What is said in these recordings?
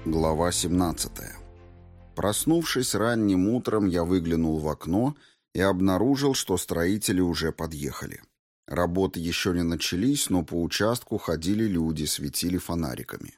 Глава 17. Проснувшись ранним утром, я выглянул в окно и обнаружил, что строители уже подъехали. Работы еще не начались, но по участку ходили люди, светили фонариками.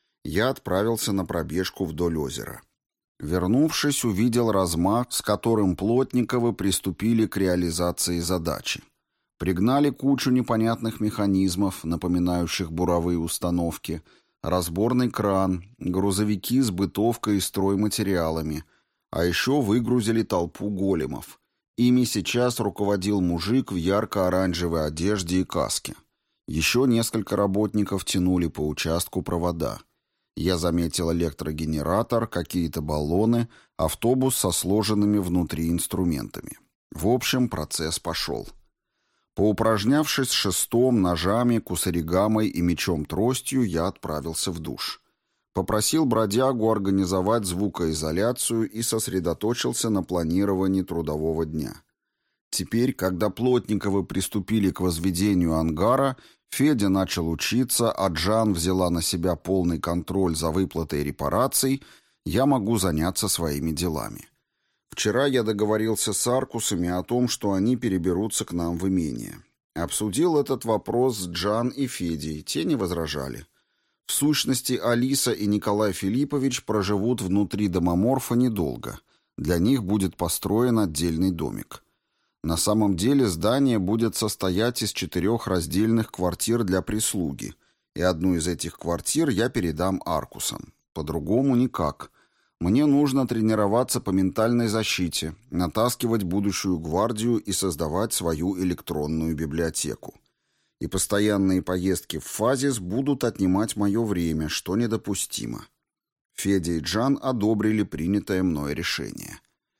Я отправился на пробежку вдоль озера. Вернувшись, увидел размах, с которым Плотниковы приступили к реализации задачи. Пригнали кучу непонятных механизмов, напоминающих буровые установки, разборный кран, грузовики с бытовкой и стройматериалами, а еще выгрузили толпу големов. Ими сейчас руководил мужик в ярко-оранжевой одежде и каске. Еще несколько работников тянули по участку провода. Я заметил электрогенератор, какие-то баллоны, автобус со сложенными внутри инструментами. В общем, процесс пошел. Поупражнявшись шестом, ножами, кусаригамой и мечом-тростью, я отправился в душ. Попросил бродягу организовать звукоизоляцию и сосредоточился на планировании трудового дня. Теперь, когда Плотниковы приступили к возведению ангара, Федя начал учиться, а Джан взяла на себя полный контроль за выплатой репараций, я могу заняться своими делами. Вчера я договорился с Аркусами о том, что они переберутся к нам в имение. Обсудил этот вопрос с Джан и Федей, те не возражали. В сущности, Алиса и Николай Филиппович проживут внутри домоморфа недолго. Для них будет построен отдельный домик. На самом деле здание будет состоять из 4 раздельных квартир для прислуги, и одну из этих квартир я передам Аркусам. По-другому никак. Мне нужно тренироваться по ментальной защите, натаскивать будущую гвардию и создавать свою электронную библиотеку. И постоянные поездки в Фазис будут отнимать мое время, что недопустимо. Федя и Джан одобрили принятое мной решение.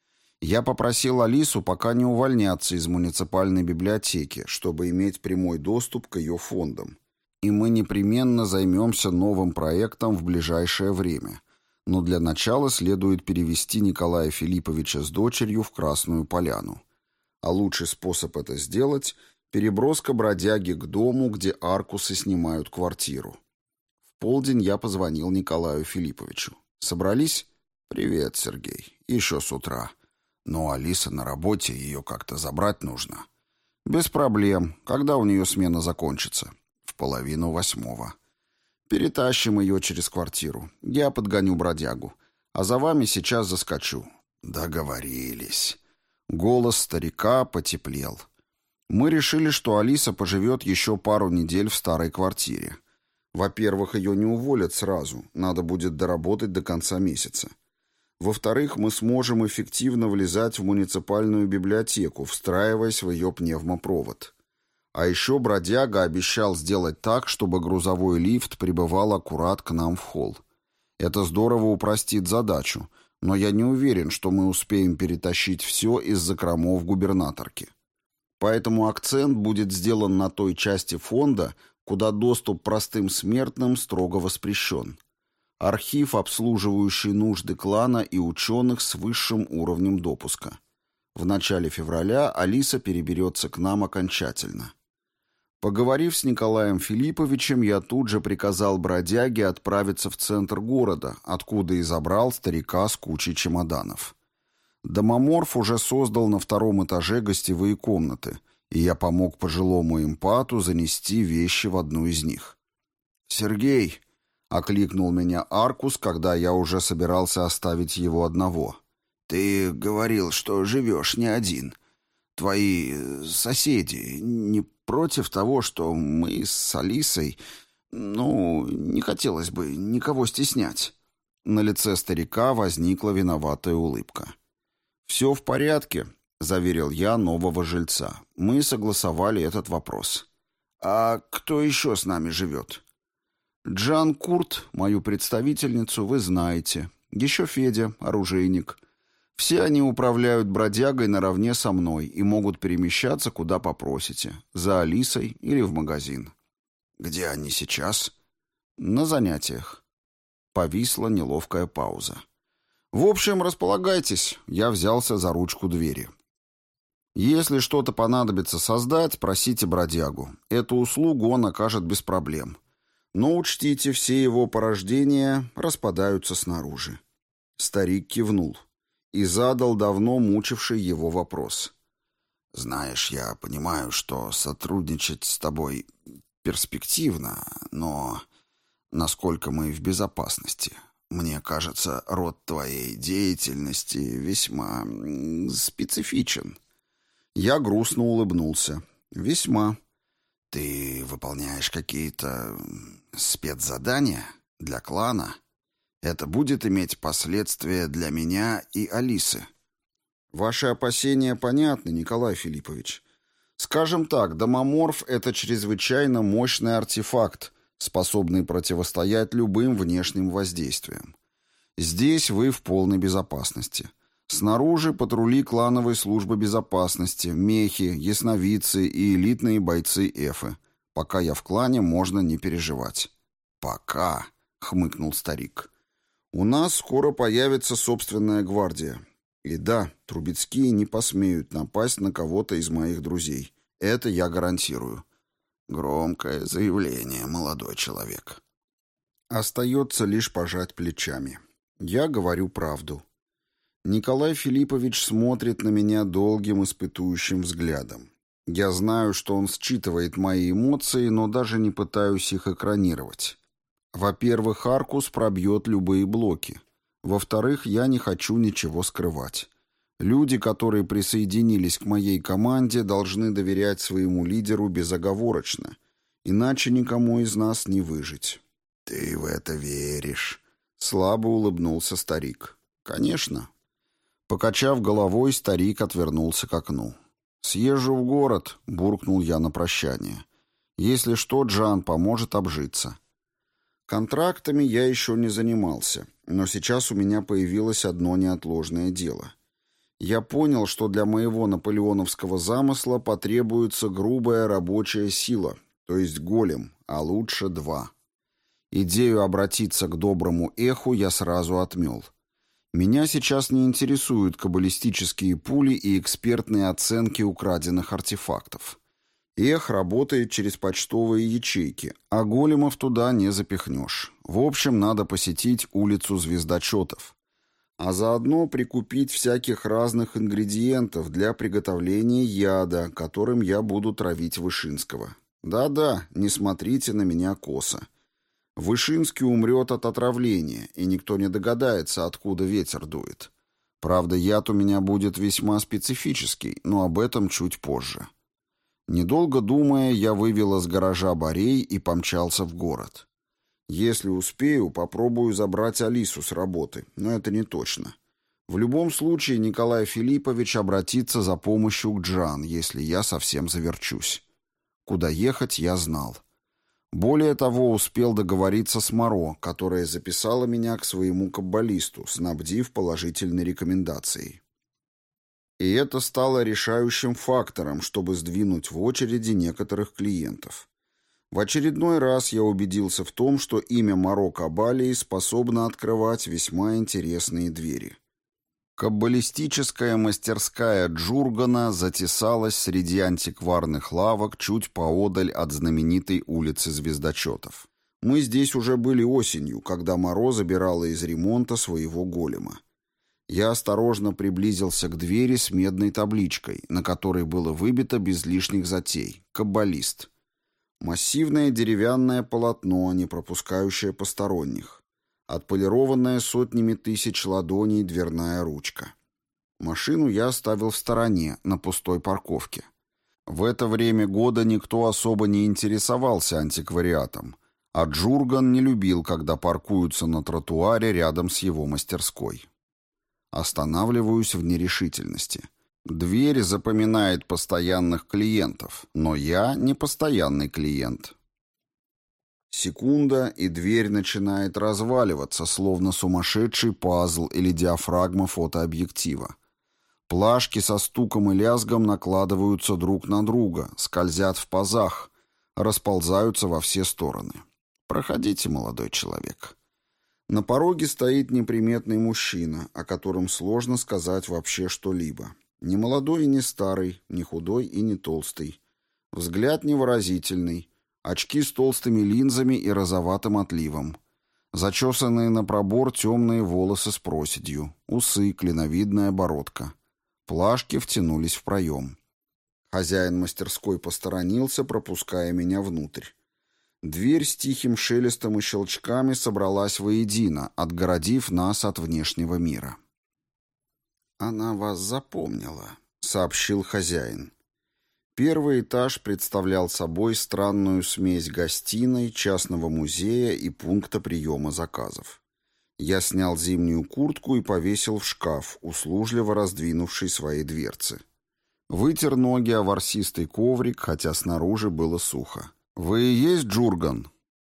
Я попросил Алису пока не увольняться из муниципальной библиотеки, чтобы иметь прямой доступ к ее фондам. И мы непременно займемся новым проектом в ближайшее время. Но для начала следует перевести Николая Филипповича с дочерью в Красную Поляну. А лучший способ это сделать – переброска бродяги к дому, где Аркусы снимают квартиру. В полдень я позвонил Николаю Филипповичу. «Собрались?» «Привет, Сергей. Еще с утра. Но Алиса на работе, ее как-то забрать нужно». «Без проблем. Когда у нее смена закончится?» «В 7:30. Перетащим ее через квартиру. Я подгоню бродягу. А за вами сейчас заскочу». «Договорились». Голос старика потеплел. Мы решили, что Алиса поживет еще пару недель в старой квартире. Во-первых, ее не уволят сразу. Надо будет доработать до конца месяца. Во-вторых, мы сможем эффективно влезать в муниципальную библиотеку, встраиваясь в ее пневмопровод. А еще бродяга обещал сделать так, чтобы грузовой лифт прибывал аккурат к нам в холл. Это здорово упростит задачу, но я не уверен, что мы успеем перетащить все из закромов губернаторки. Поэтому акцент будет сделан на той части фонда, куда доступ простым смертным строго воспрещен. Архив, обслуживающий нужды клана и ученых с высшим уровнем допуска. В начале февраля Алиса переберется к нам окончательно. Поговорив с Николаем Филипповичем, я тут же приказал бродяге отправиться в центр города, откуда и забрал старика с кучей чемоданов. Домоморф уже создал на 2-м этаже гостевые комнаты, и я помог пожилому эмпату занести вещи в одну из них. «Сергей!» — окликнул меня Аркус, когда я уже собирался оставить его одного. «Ты говорил, что живешь не один. Твои соседи не против того, что мы с Алисой... не хотелось бы никого стеснять». На лице старика возникла виноватая улыбка. «Все в порядке», — заверил я нового жильца. «Мы согласовали этот вопрос». «А кто еще с нами живет?» «Джан Курт, мою представительницу, вы знаете. Еще Федя, оружейник. Все они управляют бродягой наравне со мной и могут перемещаться, куда попросите. За Алисой или в магазин». «Где они сейчас?» «На занятиях». Повисла неловкая пауза. «В общем, располагайтесь», — я взялся за ручку двери. «Если что-то понадобится создать, просите бродягу. Эту услугу он окажет без проблем. Но учтите, все его порождения распадаются снаружи. Старик кивнул и задал давно мучивший его вопрос. «Знаешь, я понимаю, что сотрудничать с тобой перспективно, но насколько мы в безопасности? Мне кажется, род твоей деятельности весьма специфичен». Я грустно улыбнулся. «Весьма. Ты выполняешь какие-то спецзадания для клана? Это будет иметь последствия для меня и Алисы». «Ваши опасения понятны, Николай Филиппович. Скажем так, домоморф — это чрезвычайно мощный артефакт, способный противостоять любым внешним воздействиям. Здесь вы в полной безопасности. Снаружи патрули клановой службы безопасности, мехи, ясновидцы и элитные бойцы Эфы. Пока я в клане, можно не переживать». «Пока», — хмыкнул старик. «У нас скоро появится собственная гвардия. И да, Трубецкие не посмеют напасть на кого-то из моих друзей. Это я гарантирую». «Громкое заявление, молодой человек». Остается лишь пожать плечами. Я говорю правду. Николай Филиппович смотрит на меня долгим испытующим взглядом. Я знаю, что он считывает мои эмоции, но даже не пытаюсь их экранировать. Во-первых, Аркус пробьет любые блоки. Во-вторых, я не хочу ничего скрывать. Люди, которые присоединились к моей команде, должны доверять своему лидеру безоговорочно, иначе никому из нас не выжить. «Ты в это веришь?» — слабо улыбнулся старик. «Конечно». Покачав головой, старик отвернулся к окну. «Съезжу в город», — буркнул я на прощание. «Если что, Джан поможет обжиться». Контрактами я еще не занимался, но сейчас у меня появилось одно неотложное дело. Я понял, что для моего наполеоновского замысла потребуется грубая рабочая сила, то есть голем, а лучше два. Идею обратиться к доброму эху я сразу отмел. Меня сейчас не интересуют каббалистические пули и экспертные оценки украденных артефактов. Эх работает через почтовые ячейки, а големов туда не запихнешь. В общем, надо посетить улицу звездочетов. А заодно прикупить всяких разных ингредиентов для приготовления яда, которым я буду травить Вышинского. Да-да, не смотрите на меня косо. Вышинский умрет от отравления, и никто не догадается, откуда ветер дует. Правда, яд у меня будет весьма специфический, но об этом чуть позже. Недолго думая, я вывел из гаража Борей и помчался в город. Если успею, попробую забрать Алису с работы, но это не точно. В любом случае Николай Филиппович обратится за помощью к Джан, если я совсем заверчусь. Куда ехать, я знал. Более того, успел договориться с Моро, которая записала меня к своему каббалисту, снабдив положительной рекомендацией. И это стало решающим фактором, чтобы сдвинуть в очереди некоторых клиентов. В очередной раз я убедился в том, что имя Моро Кабалии способно открывать весьма интересные двери. Каббалистическая мастерская Джургана затесалась среди антикварных лавок чуть поодаль от знаменитой улицы звездочетов. Мы здесь уже были осенью, когда Моро забирала из ремонта своего голема. Я осторожно приблизился к двери с медной табличкой, на которой было выбито без лишних затей «Каббалист». Массивное деревянное полотно, не пропускающее посторонних. Отполированная сотнями тысяч ладоней дверная ручка. Машину я оставил в стороне, на пустой парковке. В это время года никто особо не интересовался антиквариатом, а Джурган не любил, когда паркуются на тротуаре рядом с его мастерской. Останавливаюсь в нерешительности. Дверь запоминает постоянных клиентов, но я не постоянный клиент. Секунда, и дверь начинает разваливаться, словно сумасшедший пазл или диафрагма фотообъектива. Плашки со стуком и лязгом накладываются друг на друга, скользят в пазах, расползаются во все стороны. Проходите, молодой человек. На пороге стоит неприметный мужчина, о котором сложно сказать вообще что-либо. Не молодой и не старый, не худой и не толстый. Взгляд невыразительный. Очки с толстыми линзами и розоватым отливом. Зачесанные на пробор темные волосы с проседью. Усы, клиновидная бородка. Плашки втянулись в проем. Хозяин мастерской посторонился, пропуская меня внутрь. Дверь с тихим шелестом и щелчками собралась воедино, отгородив нас от внешнего мира. «Она вас запомнила», — сообщил хозяин. Первый этаж представлял собой странную смесь гостиной, частного музея и пункта приема заказов. Я снял зимнюю куртку и повесил в шкаф, услужливо раздвинувший свои дверцы. Вытер ноги о ворсистый коврик, хотя снаружи было сухо. «Вы и есть Джурган?»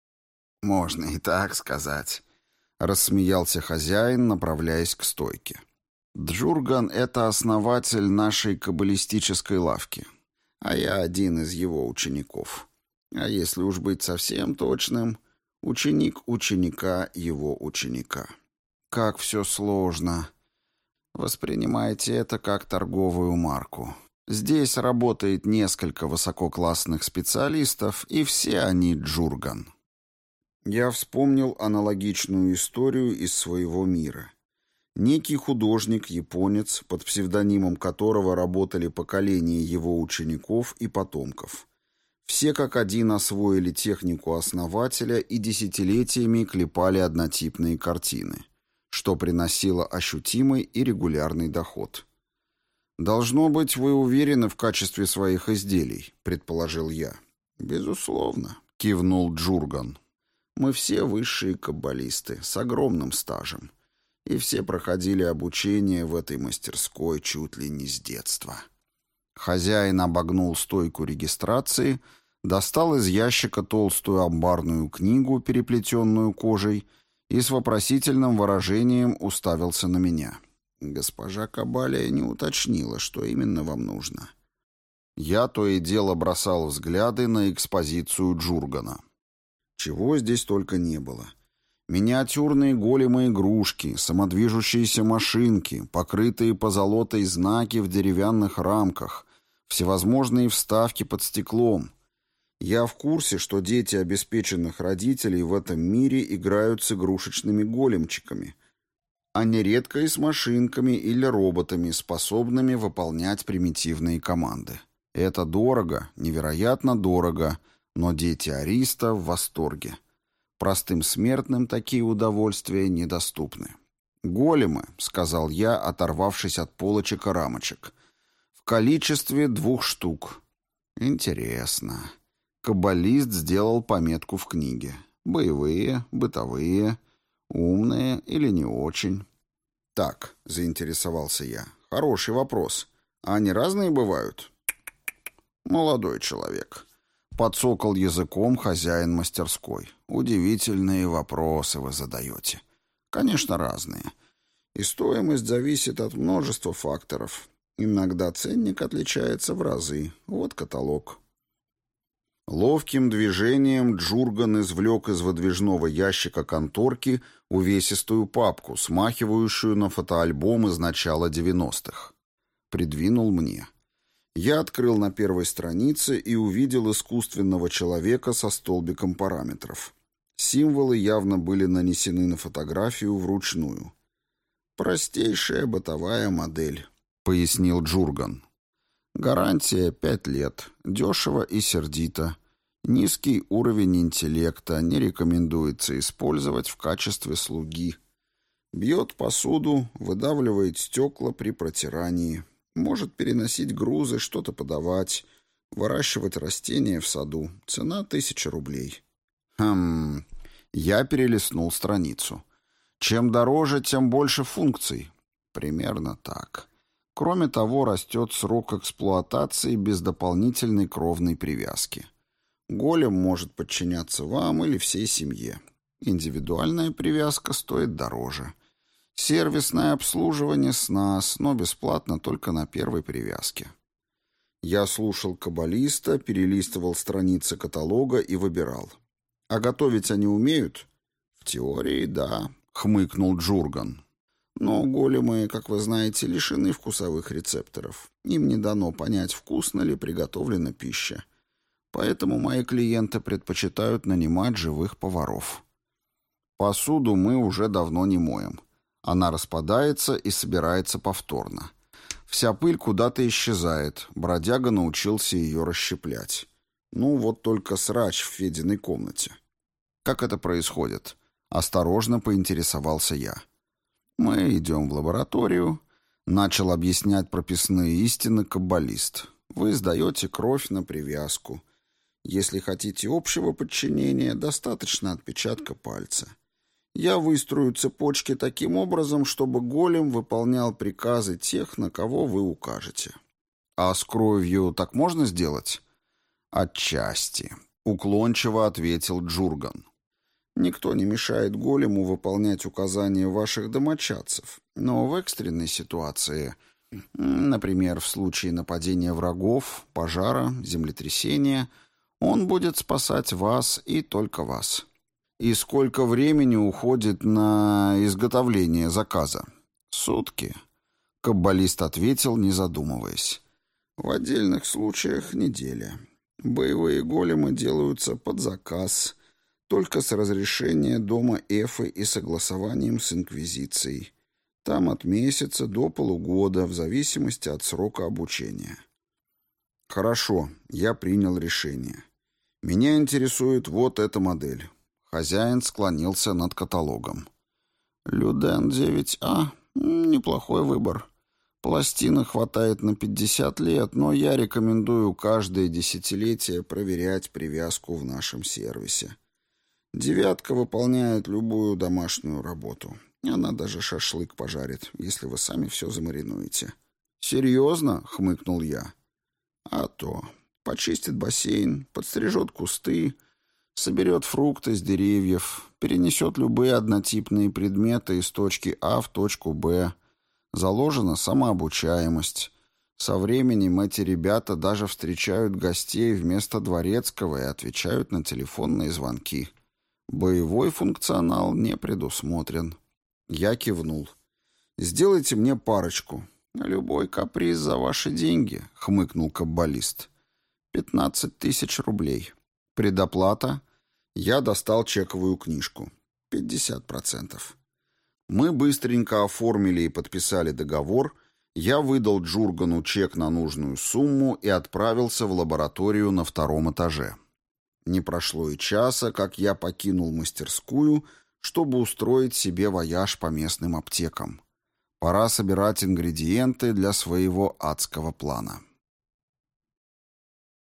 «Можно и так сказать», — рассмеялся хозяин, направляясь к стойке. «Джурган — это основатель нашей каббалистической лавки, а я один из его учеников. А если уж быть совсем точным, ученик ученика его ученика. Как все сложно. Воспринимайте это как торговую марку. Здесь работает несколько высококлассных специалистов, и все они Джурган». Я вспомнил аналогичную историю из своего мира. Некий художник-японец, под псевдонимом которого работали поколения его учеников и потомков. Все как один освоили технику основателя и десятилетиями клепали однотипные картины, что приносило ощутимый и регулярный доход. «Должно быть, вы уверены в качестве своих изделий», — предположил я. «Безусловно», — кивнул Джурган. «Мы все высшие каббалисты с огромным стажем. И все проходили обучение в этой мастерской чуть ли не с детства». Хозяин обогнул стойку регистрации, достал из ящика толстую амбарную книгу, переплетенную кожей, и с вопросительным выражением уставился на меня. «Госпожа Кабалия не уточнила, что именно вам нужно». Я то и дело бросал взгляды на экспозицию Джургана. Чего здесь только не было. Миниатюрные големы-игрушки, самодвижущиеся машинки, покрытые позолотой знаки в деревянных рамках, всевозможные вставки под стеклом. Я в курсе, что дети обеспеченных родителей в этом мире играют с игрушечными големчиками, а нередко и с машинками или роботами, способными выполнять примитивные команды. Это дорого, невероятно дорого, но дети Ариста в восторге. Простым смертным такие удовольствия недоступны. «Големы», — сказал я, оторвавшись от полочек и рамочек. «В количестве 2 штук». «Интересно». Каббалист сделал пометку в книге. «Боевые, бытовые, умные или не очень?» «Так», — заинтересовался я, — «хороший вопрос. А они разные бывают?» «Молодой человек». Подсокал языком хозяин мастерской. «Удивительные вопросы вы задаете. Конечно, разные. И стоимость зависит от множества факторов. Иногда ценник отличается в разы. Вот каталог». Ловким движением Джурган извлек из выдвижного ящика конторки увесистую папку, смахивающую на фотоальбом из начала 90-х. Придвинул мне. Я открыл на первой странице и увидел искусственного человека со столбиком параметров. Символы явно были нанесены на фотографию вручную. «Простейшая бытовая модель», — пояснил Джурган. «Гарантия 5 лет. Дешево и сердито. Низкий уровень интеллекта. Не рекомендуется использовать в качестве слуги. Бьет посуду, выдавливает стекла при протирании. Может переносить грузы, что-то подавать, выращивать растения в саду. Цена 1000 рублей». Я перелистнул страницу. Чем дороже, тем больше функций. Примерно так. Кроме того, растет срок эксплуатации без дополнительной кровной привязки. Голем может подчиняться вам или всей семье. Индивидуальная привязка стоит дороже. Сервисное обслуживание с нас, но бесплатно только на первой привязке. Я слушал каббалиста, перелистывал страницы каталога и выбирал. А готовить они умеют? В теории, да, хмыкнул Джурган. Но големы, как вы знаете, лишены вкусовых рецепторов. Им не дано понять, вкусно ли приготовлена пища. Поэтому мои клиенты предпочитают нанимать живых поваров. Посуду мы уже давно не моем. Она распадается и собирается повторно. Вся пыль куда-то исчезает, бродяга научился ее расщеплять. Ну, вот только срач в Фединой комнате. Как это происходит? Осторожно поинтересовался я. Мы идем в лабораторию. Начал объяснять прописные истины каббалист. Вы сдаете кровь на привязку. Если хотите общего подчинения, достаточно отпечатка пальца. Я выстрою цепочки таким образом, чтобы голем выполнял приказы тех, на кого вы укажете. А с кровью так можно сделать? Отчасти, уклончиво ответил Джурган. Никто не мешает голему выполнять указания ваших домочадцев, но в экстренной ситуации, например, в случае нападения врагов, пожара, землетрясения, он будет спасать вас и только вас. И сколько времени уходит на изготовление заказа? Сутки. Каббалист ответил, не задумываясь. В отдельных случаях неделя. Боевые големы делаются под заказ, только с разрешения дома Эфы и согласованием с Инквизицией. Там от месяца до полугода, в зависимости от срока обучения. Хорошо, я принял решение. Меня интересует вот эта модель. Хозяин склонился над каталогом. Люден 9А. Неплохой выбор. Пластины хватает на 50 лет, но я рекомендую каждое десятилетие проверять привязку в нашем сервисе. Девятка выполняет любую домашнюю работу. Она даже шашлык пожарит, если вы сами все замаринуете. «Серьезно?» — хмыкнул я. «А то. Почистит бассейн, подстрижет кусты, соберет фрукты с деревьев, перенесет любые однотипные предметы из точки А в точку Б. Заложена самообучаемость. Со временем эти ребята даже встречают гостей вместо дворецкого и отвечают на телефонные звонки. Боевой функционал не предусмотрен». Я кивнул. «Сделайте мне парочку». «Любой каприз за ваши деньги», — хмыкнул каббалист. 15 тысяч рублей. Предоплата?» Я достал чековую книжку. 50%. Мы быстренько оформили и подписали договор. Я выдал Джургану чек на нужную сумму и отправился в лабораторию на 2-м этаже. Не прошло и часа, как я покинул мастерскую, чтобы устроить себе вояж по местным аптекам. Пора собирать ингредиенты для своего адского плана.